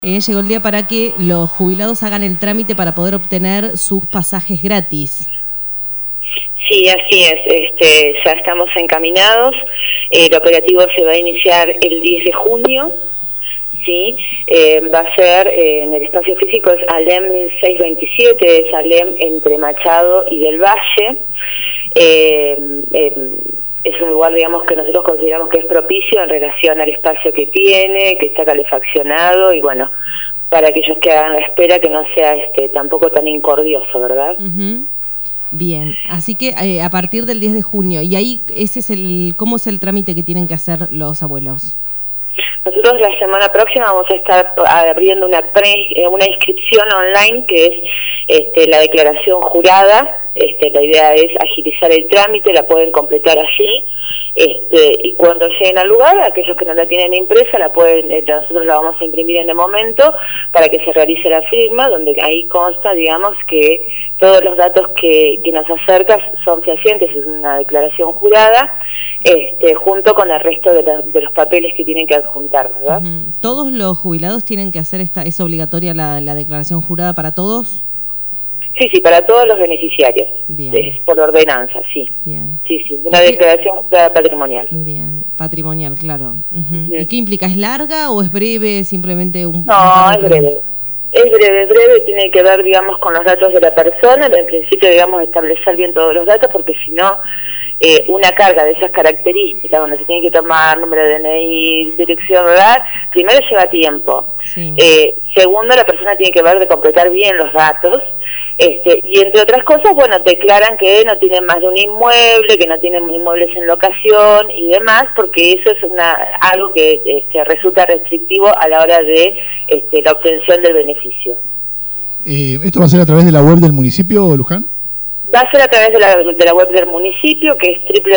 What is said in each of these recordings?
Llegó el día para que los jubilados hagan el trámite para poder obtener sus pasajes gratis. Sí, así es. Ya estamos encaminados. El operativo se va a iniciar el 10 de junio. Sí, va a ser en el espacio físico, es Alem 627, es Alem entre Machado y del Valle. Es un lugar, digamos, que nosotros consideramos que es propicio en relación al espacio que tiene, que está calefaccionado y bueno, para aquellos que hagan la espera que no sea tampoco tan incordioso, ¿verdad? Uh-huh. Bien, así que a partir del 10 de junio, y ahí ¿cómo es el trámite que tienen que hacer los abuelos? Nosotros la semana próxima vamos a estar abriendo una inscripción online que es la declaración jurada. La idea es agilizar el trámite, la pueden completar allí. Y cuando lleguen al lugar, aquellos que no la tienen impresa, nosotros la vamos a imprimir en el momento para que se realice la firma, donde ahí consta, digamos, que todos los datos que nos acercas son fehacientes, es una declaración jurada, junto con el resto de los papeles que tienen que adjuntar, ¿verdad? Uh-huh. ¿Todos los jubilados tienen que hacer es obligatoria la declaración jurada para todos? Sí, para todos los beneficiarios. Bien. Es por ordenanza, sí. Bien. Sí, una declaración jurada patrimonial. Bien, patrimonial, claro. Uh-huh. ¿Y qué implica? ¿Es larga o es breve? Simplemente No, es breve. Es breve, tiene que ver, digamos, con los datos de la persona, en principio, digamos, establecer bien todos los datos, porque si no, una carga de esas características, donde se tiene que tomar número de DNI, dirección, ¿verdad? Primero lleva tiempo. Sí. Segundo, la persona tiene que ver de completar bien los datos, y entre otras cosas, bueno, declaran que no tienen más de un inmueble, que no tienen inmuebles en locación y demás, porque eso es algo que resulta restrictivo a la hora de la obtención del beneficio. ¿Esto va a ser a través de la web del municipio, Luján? Va a ser a través de la web del municipio, que es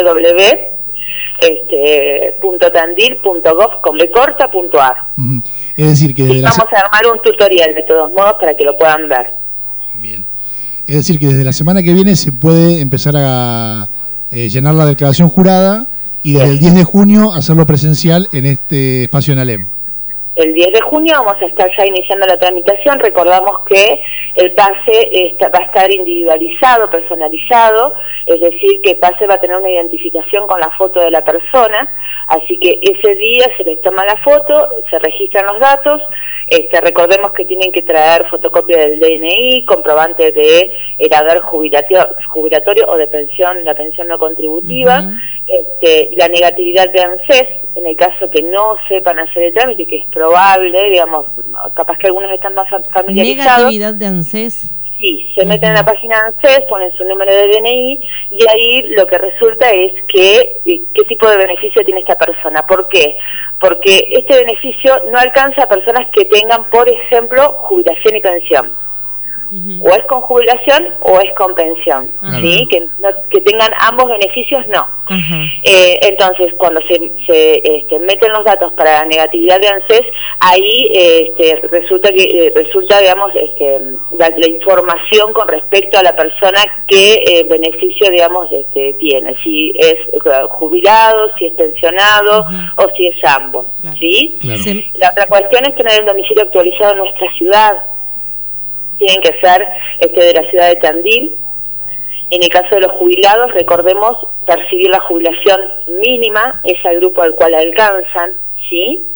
www.tandil.gov.ar. Uh-huh. Es decir, que vamos a armar un tutorial de todos modos para que lo puedan ver. Bien. Es decir, que desde la semana que viene se puede empezar a llenar la declaración jurada y desde el 10 de junio hacerlo presencial en este espacio en Alem. El 10 de junio vamos a estar ya iniciando la tramitación. Recordamos que el pase va a estar individualizado, personalizado, es decir, que el pase va a tener una identificación con la foto de la persona, así que ese día se les toma la foto, se registran los datos, recordemos que tienen que traer fotocopia del DNI, comprobante de el haber jubilatorio o de pensión, la pensión no contributiva, uh-huh. La negatividad de ANSES, en el caso que no sepan hacer el trámite, que es probable, digamos, capaz que algunos están más familiarizados. ¿Negatividad de ANSES? Sí, se meten en la página de ANSES, ponen su número de DNI y ahí lo que resulta es que qué tipo de beneficio tiene esta persona. ¿Por qué? Porque este beneficio no alcanza a personas que tengan, por ejemplo, jubilación y pensión. Uh-huh. O es con jubilación o es con pensión, uh-huh. ¿Sí? Que tengan ambos beneficios, no. Uh-huh. Entonces, cuando se meten los datos para la negatividad de ANSES, ahí resulta, digamos, la información con respecto a la persona que beneficio, digamos, tiene, si es jubilado, si es pensionado, uh-huh. o si es ambos, claro. ¿Sí? Claro. La otra cuestión es tener el domicilio actualizado en nuestra ciudad. Tienen que ser de la ciudad de Tandil. En el caso de los jubilados, recordemos percibir la jubilación mínima, es el grupo al cual alcanzan, ¿sí?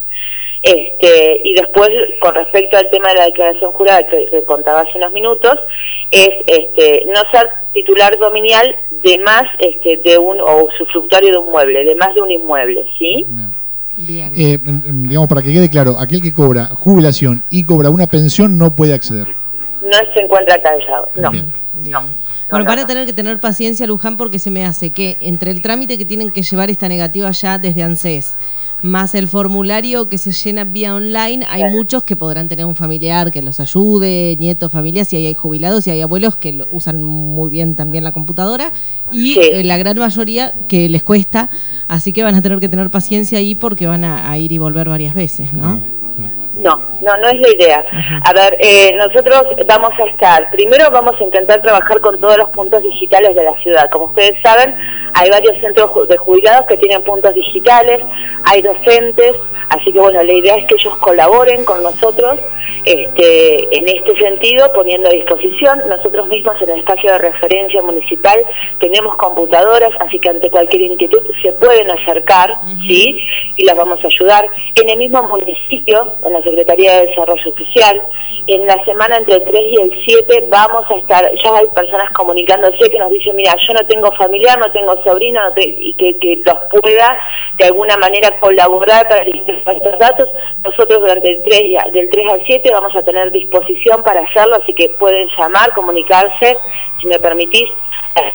Y después, con respecto al tema de la declaración jurada que contaba hace unos minutos, es no ser titular dominial de más o usufructuario de un mueble, de más de un inmueble, ¿sí? Bien. Digamos, para que quede claro, aquel que cobra jubilación y cobra una pensión no puede acceder. No se encuentra callado, no. Bien. No. Bueno, van a tener que tener paciencia, Luján, porque se me hace que entre el trámite que tienen que llevar esta negativa ya desde ANSES, más el formulario que se llena vía online, hay muchos que podrán tener un familiar que los ayude, nietos, familias, y ahí hay jubilados y hay abuelos que usan muy bien también la computadora, y la gran mayoría que les cuesta, así que van a tener que tener paciencia ahí porque van a ir y volver varias veces, ¿no? No es la idea. Uh-huh. A ver, nosotros primero vamos a intentar trabajar con todos los puntos digitales de la ciudad. Como ustedes saben, Hay varios centros de jubilados que tienen puntos digitales, hay docentes, así que bueno, la idea es que ellos colaboren con nosotros en este sentido, poniendo a disposición. Nosotros mismos en el espacio de referencia municipal tenemos computadoras, así que ante cualquier inquietud se pueden acercar, ¿sí? Y las vamos a ayudar. En el mismo municipio, en la Secretaría de Desarrollo Social, en la semana entre el 3 y el 7 vamos a estar, ya hay personas comunicándose que nos dicen, mira, yo no tengo familiar, no tengo sobrino, y que los pueda de alguna manera colaborar para estos datos. Nosotros durante del 3 al 7 vamos a tener disposición para hacerlo, así que pueden llamar, comunicarse, si me permitís, al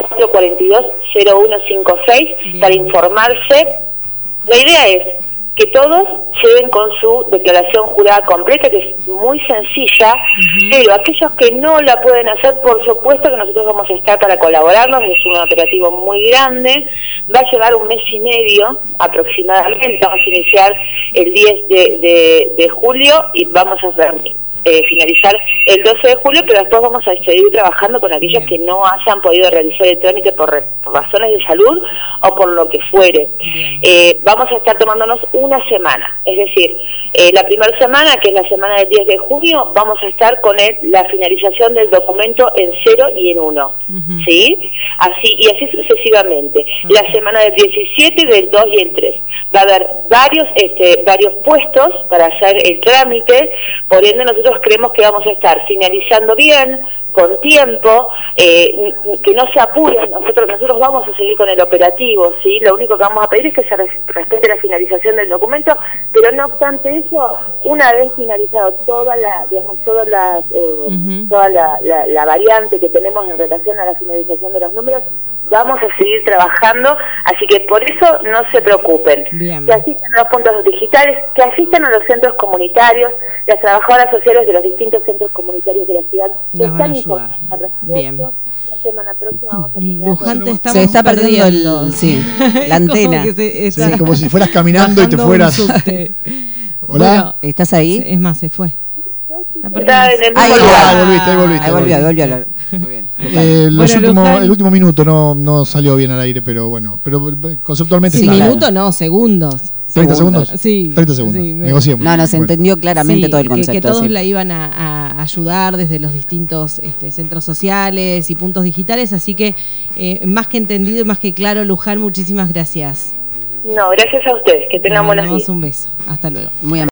442-0156 para informarse. La idea es que todos lleven con su declaración jurada completa, que es muy sencilla, pero aquellos que no la pueden hacer, por supuesto que nosotros vamos a estar para colaborarnos. Es un operativo muy grande, va a llevar 1 mes y medio aproximadamente. Vamos a iniciar el 10 de julio y vamos a finalizar el 12 de julio, pero después vamos a seguir trabajando con aquellos que no hayan podido realizar el trámite por razones de salud o por lo que fuere. Vamos a estar tomándonos una semana, es decir, la primera semana, que es la semana del 10 de junio, vamos a estar con la finalización del documento en 0 y en 1, ¿sí? Así sucesivamente. La semana del 17, del 2 y el 3. Va a haber varios puestos para hacer el trámite, por ende nosotros creemos que vamos a estar finalizando bien, con tiempo, que no se apuren. Nosotros vamos a seguir con el operativo, ¿sí? Lo único que vamos a pedir es que se respete la finalización del documento, pero no obstante eso, una vez finalizado toda la variante que tenemos en relación a la finalización de los números, vamos a seguir trabajando, así que por eso no se preocupen. Bien. Que asistan a los puntos digitales, que asistan a los centros comunitarios, las trabajadoras sociales de los distintos centros comunitarios de la ciudad nos van a ayudar. Bien. La semana próxima vamos a Luján, te estamos se está perdiendo la antena. Como que Sí, como si fueras caminando y te fueras. Hola. Bueno, ¿estás ahí? es más, se fue. Está en el Ahí mismo lugar. volviste. volvió. Muy bien. El último minuto no salió bien al aire, pero bueno, pero conceptualmente Sí, está. minuto no, segundos. 30 segundos. Sí. 30 segundos. Sí, Negociemos. No, se entendió claramente todo el concepto. Que todos sí. la iban a ayudar desde los distintos centros sociales y puntos digitales, así que más que entendido y más que claro, Luján, muchísimas gracias. No, gracias a ustedes, que tengan buenos días. Un beso, hasta luego. Muy